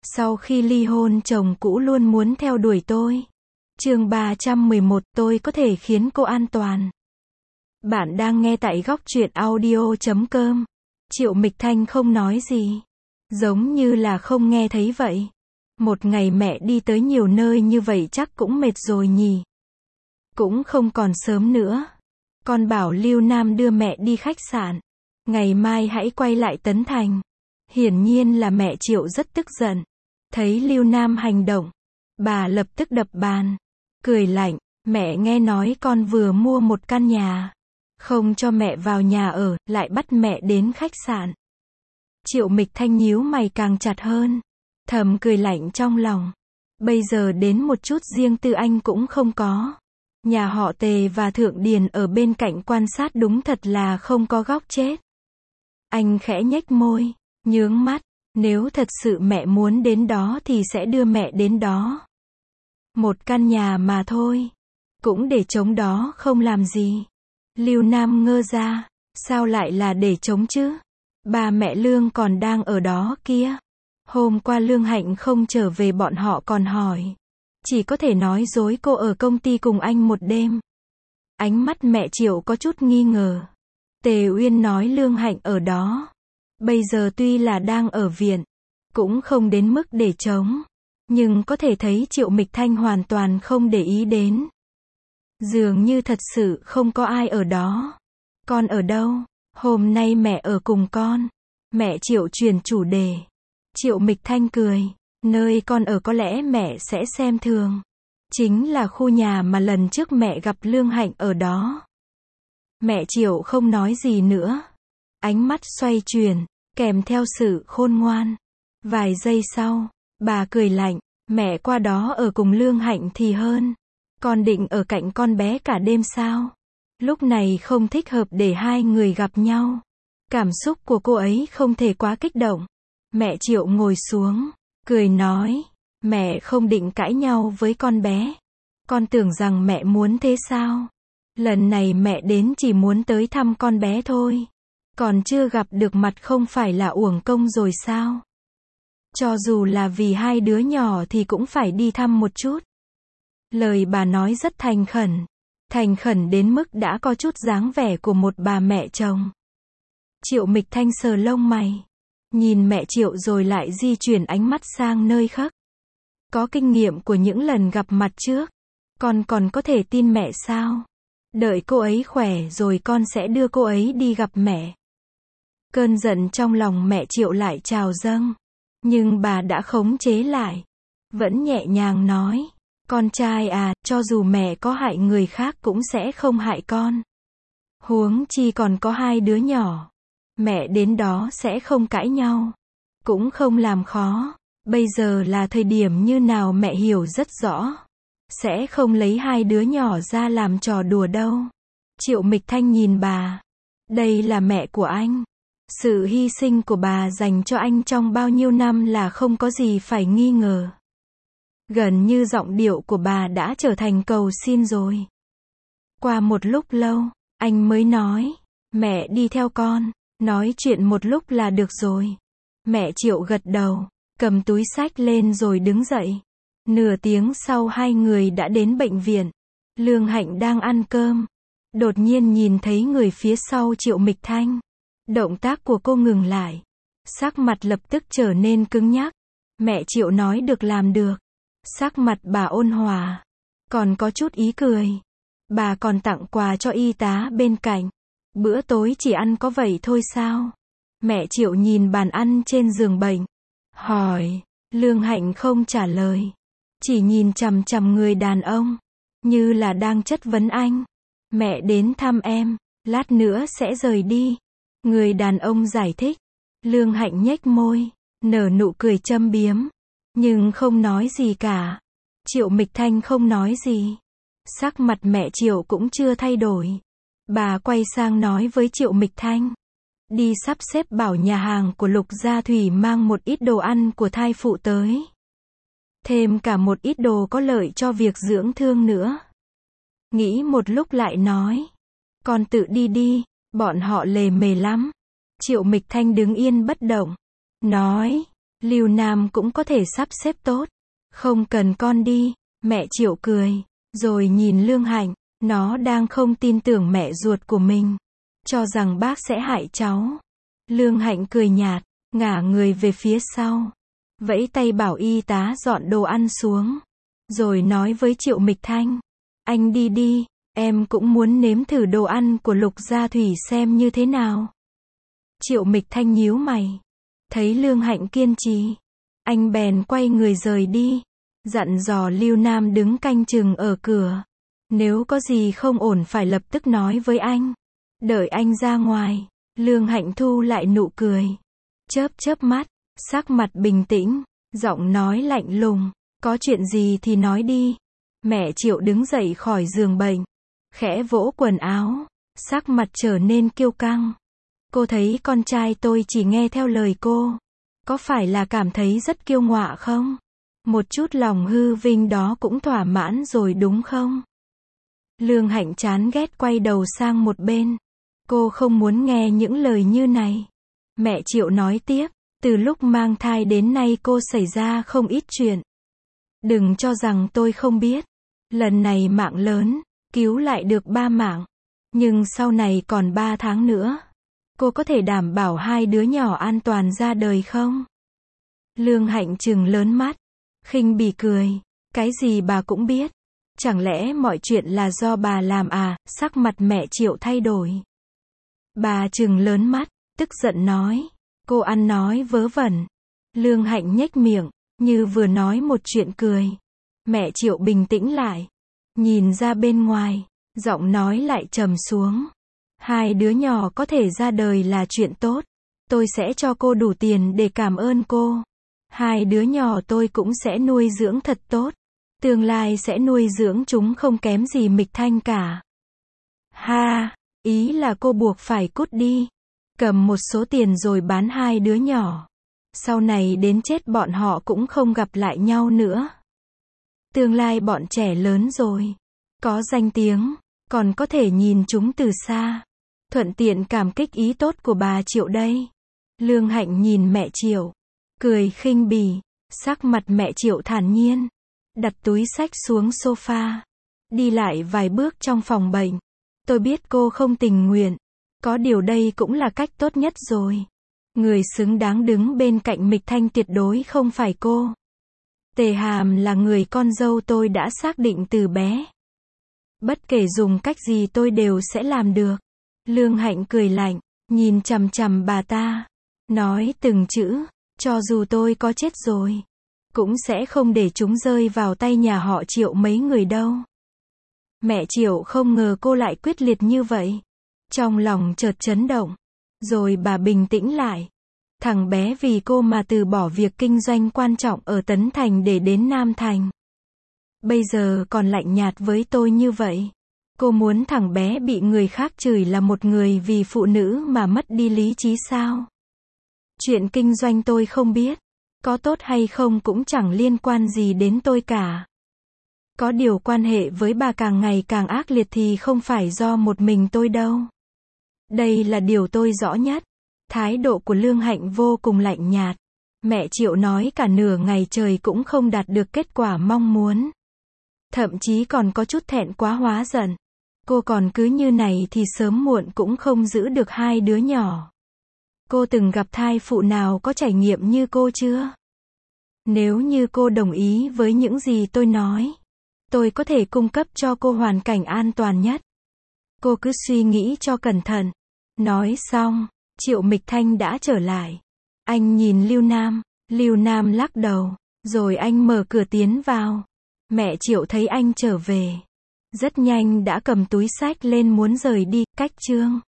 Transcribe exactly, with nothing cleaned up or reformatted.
Sau khi ly hôn chồng cũ luôn muốn theo đuổi tôi. Chương ba trăm mười một, tôi có thể khiến cô an toàn. Bạn đang nghe tại góc truyện audio chấm com. Triệu Mịch Thanh không nói gì. Giống như là không nghe thấy vậy. Một ngày mẹ đi tới nhiều nơi như vậy chắc cũng mệt rồi nhỉ. Cũng không còn sớm nữa. Con bảo Lưu Nam đưa mẹ đi khách sạn. Ngày mai hãy quay lại Tấn Thành. Hiển nhiên là mẹ Triệu rất tức giận. Thấy Lưu Nam hành động, bà lập tức đập bàn. Cười lạnh, mẹ nghe nói con vừa mua một căn nhà. Không cho mẹ vào nhà ở, lại bắt mẹ đến khách sạn. Triệu Mịch Thanh nhíu mày càng chặt hơn. Thầm cười lạnh trong lòng. Bây giờ đến một chút riêng tư anh cũng không có. Nhà họ Tề và Thượng Điền ở bên cạnh quan sát đúng thật là không có góc chết. Anh khẽ nhếch môi, nhướng mắt. Nếu thật sự mẹ muốn đến đó thì sẽ đưa mẹ đến đó. Một căn nhà mà thôi. Cũng để trống đó không làm gì. Lưu Nam ngơ ra. Sao lại là để trống chứ? Ba mẹ Lương còn đang ở đó kia. Hôm qua Lương Hạnh không trở về bọn họ còn hỏi. Chỉ có thể nói dối cô ở công ty cùng anh một đêm. Ánh mắt mẹ Triệu có chút nghi ngờ. Tề Uyên nói Lương Hạnh ở đó. Bây giờ tuy là đang ở viện, cũng không đến mức để trống. Nhưng có thể thấy Triệu Mịch Thanh hoàn toàn không để ý đến. Dường như thật sự không có ai ở đó. Con ở đâu? Hôm nay mẹ ở cùng con. Mẹ Triệu chuyển chủ đề. Triệu Mịch Thanh cười. Nơi con ở có lẽ mẹ sẽ xem thường. Chính là khu nhà mà lần trước mẹ gặp Lương Hạnh ở đó. Mẹ Triệu không nói gì nữa. Ánh mắt xoay chuyển, kèm theo sự khôn ngoan. Vài giây sau, bà cười lạnh, mẹ qua đó ở cùng Lương Hạnh thì hơn. Con định ở cạnh con bé cả đêm sao? Lúc này không thích hợp để hai người gặp nhau. Cảm xúc của cô ấy không thể quá kích động. Mẹ Triệu ngồi xuống, cười nói, mẹ không định cãi nhau với con bé. Con tưởng rằng mẹ muốn thế sao? Lần này mẹ đến chỉ muốn tới thăm con bé thôi. Còn chưa gặp được mặt không phải là uổng công rồi sao? Cho dù là vì hai đứa nhỏ thì cũng phải đi thăm một chút. Lời bà nói rất thành khẩn. Thành khẩn đến mức đã có chút dáng vẻ của một bà mẹ chồng. Triệu Mịch Thanh sờ lông mày. Nhìn mẹ Triệu rồi lại di chuyển ánh mắt sang nơi khác. Có kinh nghiệm của những lần gặp mặt trước. Con còn có thể tin mẹ sao? Đợi cô ấy khỏe rồi con sẽ đưa cô ấy đi gặp mẹ. Cơn giận trong lòng mẹ Triệu lại trào dâng. Nhưng bà đã khống chế lại. Vẫn nhẹ nhàng nói. Con trai à, cho dù mẹ có hại người khác cũng sẽ không hại con. Huống chi còn có hai đứa nhỏ. Mẹ đến đó sẽ không cãi nhau. Cũng không làm khó. Bây giờ là thời điểm như nào mẹ hiểu rất rõ. Sẽ không lấy hai đứa nhỏ ra làm trò đùa đâu. Triệu Mịch Thanh nhìn bà. Đây là mẹ của anh. Sự hy sinh của bà dành cho anh trong bao nhiêu năm là không có gì phải nghi ngờ. Gần như giọng điệu của bà đã trở thành cầu xin rồi. Qua một lúc lâu, anh mới nói, mẹ đi theo con, nói chuyện một lúc là được rồi. Mẹ Triệu gật đầu, cầm túi xách lên rồi đứng dậy. Nửa tiếng sau hai người đã đến bệnh viện. Lương Hạnh đang ăn cơm. Đột nhiên nhìn thấy người phía sau Triệu Mịch Thanh. Động tác của cô ngừng lại. Sắc mặt lập tức trở nên cứng nhắc. Mẹ Triệu nói được làm được. Sắc mặt bà ôn hòa. Còn có chút ý cười. Bà còn tặng quà cho y tá bên cạnh. Bữa tối chỉ ăn có vậy thôi sao? Mẹ Triệu nhìn bàn ăn trên giường bệnh. Hỏi. Lương Hạnh không trả lời. Chỉ nhìn chằm chằm người đàn ông. Như là đang chất vấn anh. Mẹ đến thăm em. Lát nữa sẽ rời đi. Người đàn ông giải thích. Lương Hạnh nhếch môi. Nở nụ cười châm biếm. Nhưng không nói gì cả. Triệu Mịch Thanh không nói gì. Sắc mặt mẹ Triệu cũng chưa thay đổi. Bà quay sang nói với Triệu Mịch Thanh. Đi sắp xếp bảo nhà hàng của Lục Gia Thủy mang một ít đồ ăn của thai phụ tới. Thêm cả một ít đồ có lợi cho việc dưỡng thương nữa. Nghĩ một lúc lại nói. Con tự đi đi, bọn họ lề mề lắm. Triệu Mịch Thanh đứng yên bất động. Nói. Lưu Nam cũng có thể sắp xếp tốt. Không cần con đi. Mẹ Triệu cười. Rồi nhìn Lương Hạnh. Nó đang không tin tưởng mẹ ruột của mình. Cho rằng bác sẽ hại cháu. Lương Hạnh cười nhạt. Ngả người về phía sau. Vẫy tay bảo y tá dọn đồ ăn xuống. Rồi nói với Triệu Mịch Thanh. Anh đi đi. Em cũng muốn nếm thử đồ ăn của Lục Gia Thủy xem như thế nào. Triệu Mịch Thanh nhíu mày. Thấy Lương Hạnh kiên trì. Anh bèn quay người rời đi. Dặn dò Lưu Nam đứng canh chừng ở cửa. Nếu có gì không ổn phải lập tức nói với anh. Đợi anh ra ngoài. Lương Hạnh thu lại nụ cười. Chớp chớp mắt. Sắc mặt bình tĩnh. Giọng nói lạnh lùng. Có chuyện gì thì nói đi. Mẹ Triệu đứng dậy khỏi giường bệnh. Khẽ vỗ quần áo. Sắc mặt trở nên kiêu căng. Cô thấy con trai tôi chỉ nghe theo lời cô. Có phải là cảm thấy rất kiêu ngọa không? Một chút lòng hư vinh đó cũng thỏa mãn rồi đúng không? Lương Hạnh chán ghét quay đầu sang một bên. Cô không muốn nghe những lời như này. Mẹ Triệu nói tiếp. Từ lúc mang thai đến nay cô xảy ra không ít chuyện. Đừng cho rằng tôi không biết. Lần này mạng lớn. Cứu lại được ba mạng. Nhưng sau này còn ba tháng nữa. Cô có thể đảm bảo hai đứa nhỏ an toàn ra đời không? Lương Hạnh trừng lớn mắt. Khinh bỉ cười. Cái gì bà cũng biết. Chẳng lẽ mọi chuyện là do bà làm à? Sắc mặt mẹ Triệu thay đổi. Bà trừng lớn mắt. Tức giận nói. Cô ăn nói vớ vẩn. Lương Hạnh nhếch miệng. Như vừa nói một chuyện cười. Mẹ Triệu bình tĩnh lại. Nhìn ra bên ngoài. Giọng nói lại trầm xuống. Hai đứa nhỏ có thể ra đời là chuyện tốt. Tôi sẽ cho cô đủ tiền để cảm ơn cô. Hai đứa nhỏ tôi cũng sẽ nuôi dưỡng thật tốt. Tương lai sẽ nuôi dưỡng chúng không kém gì Mịch Thanh cả. Ha, ý là cô buộc phải cút đi. Cầm một số tiền rồi bán hai đứa nhỏ. Sau này đến chết bọn họ cũng không gặp lại nhau nữa. Tương lai bọn trẻ lớn rồi. Có danh tiếng. Còn có thể nhìn chúng từ xa. Thuận tiện cảm kích ý tốt của bà Triệu đây. Lương Hạnh nhìn mẹ Triệu. Cười khinh bỉ. Sắc mặt mẹ Triệu thản nhiên. Đặt túi xách xuống sofa. Đi lại vài bước trong phòng bệnh. Tôi biết cô không tình nguyện. Có điều đây cũng là cách tốt nhất rồi. Người xứng đáng đứng bên cạnh Mịch Thanh tuyệt đối không phải cô. Tề Hàm là người con dâu tôi đã xác định từ bé. Bất kể dùng cách gì tôi đều sẽ làm được. Lương Hạnh cười lạnh, nhìn chằm chằm bà ta. Nói từng chữ, cho dù tôi có chết rồi. Cũng sẽ không để chúng rơi vào tay nhà họ Triệu mấy người đâu. Mẹ Triệu không ngờ cô lại quyết liệt như vậy. Trong lòng chợt chấn động. Rồi bà bình tĩnh lại. Thằng bé vì cô mà từ bỏ việc kinh doanh quan trọng ở Tấn Thành để đến Nam Thành. Bây giờ còn lạnh nhạt với tôi như vậy. Cô muốn thằng bé bị người khác chửi là một người vì phụ nữ mà mất đi lý trí sao? Chuyện kinh doanh tôi không biết. Có tốt hay không cũng chẳng liên quan gì đến tôi cả. Có điều quan hệ với bà càng ngày càng ác liệt thì không phải do một mình tôi đâu. Đây là điều tôi rõ nhất. Thái độ của Lương Hạnh vô cùng lạnh nhạt. Mẹ Triệu nói cả nửa ngày trời cũng không đạt được kết quả mong muốn. Thậm chí còn có chút thẹn quá hóa giận. Cô còn cứ như này thì sớm muộn cũng không giữ được hai đứa nhỏ. Cô từng gặp thai phụ nào có trải nghiệm như cô chưa? Nếu như cô đồng ý với những gì tôi nói, tôi có thể cung cấp cho cô hoàn cảnh an toàn nhất. Cô cứ suy nghĩ cho cẩn thận. Nói xong, Triệu Mịch Thanh đã trở lại. Anh nhìn Lưu Nam, Lưu Nam lắc đầu, rồi anh mở cửa tiến vào. Mẹ Triệu thấy anh trở về. Rất nhanh đã cầm túi xách lên muốn rời đi, cách chương.